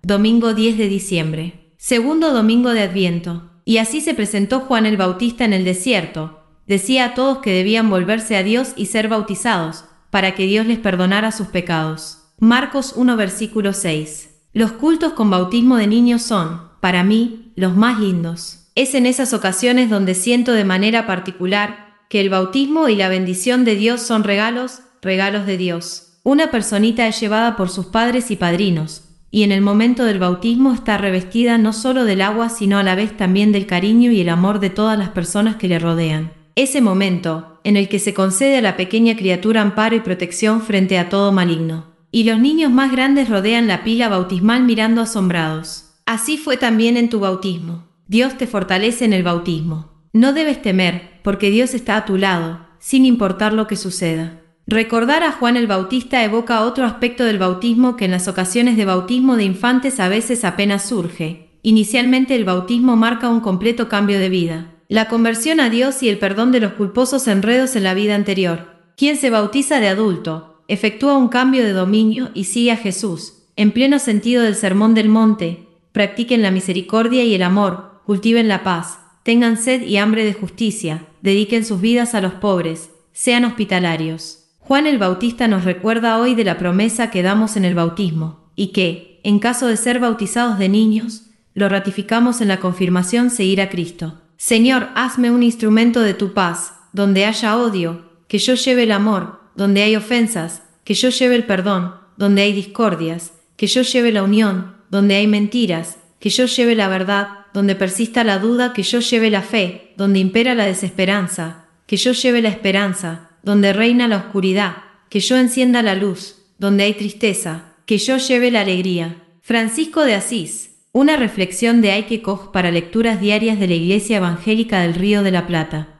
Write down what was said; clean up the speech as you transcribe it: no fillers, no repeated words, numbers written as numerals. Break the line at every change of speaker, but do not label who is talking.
Domingo 10 de diciembre. Segundo domingo de Adviento. Y así se presentó Juan el Bautista en el desierto. Decía a todos que debían volverse a Dios y ser bautizados, para que Dios les perdonara sus pecados. Marcos 1 versículo 6. Los cultos con bautismo de niños son, para mí, los más lindos. Es en esas ocasiones donde siento de manera particular que el bautismo y la bendición de Dios son regalos de Dios. Una personita es llevada por sus padres y padrinos, y en el momento del bautismo está revestida no solo del agua, sino a la vez también del cariño y el amor de todas las personas que le rodean. Ese momento, en el que se concede a la pequeña criatura amparo y protección frente a todo maligno. Y los niños más grandes rodean la pila bautismal mirando asombrados. Así fue también en tu bautismo. Dios te fortalece en el bautismo. No debes temer, porque Dios está a tu lado, sin importar lo que suceda. Recordar a Juan el Bautista evoca otro aspecto del bautismo que en las ocasiones de bautismo de infantes a veces apenas surge. Inicialmente el bautismo marca un completo cambio de vida, la conversión a Dios y el perdón de los culposos enredos en la vida anterior. Quien se bautiza de adulto, efectúa un cambio de dominio y sigue a Jesús, en pleno sentido del Sermón del Monte. Practiquen la misericordia y el amor, cultiven la paz, tengan sed y hambre de justicia, dediquen sus vidas a los pobres, sean hospitalarios. Juan el Bautista nos recuerda hoy de la promesa que damos en el bautismo, y que, en caso de ser bautizados de niños, lo ratificamos en la confirmación seguir a Cristo. Señor, hazme un instrumento de tu paz, donde haya odio, que yo lleve el amor, donde hay ofensas, que yo lleve el perdón, donde hay discordias, que yo lleve la unión, donde hay mentiras, que yo lleve la verdad, donde persista la duda, que yo lleve la fe, donde impera la desesperanza, que yo lleve la esperanza, donde reina la oscuridad, que yo encienda la luz, donde hay tristeza, que yo lleve la alegría. Francisco de Asís. Una reflexión de Aike Koch para lecturas diarias de la Iglesia Evangélica del Río de la Plata.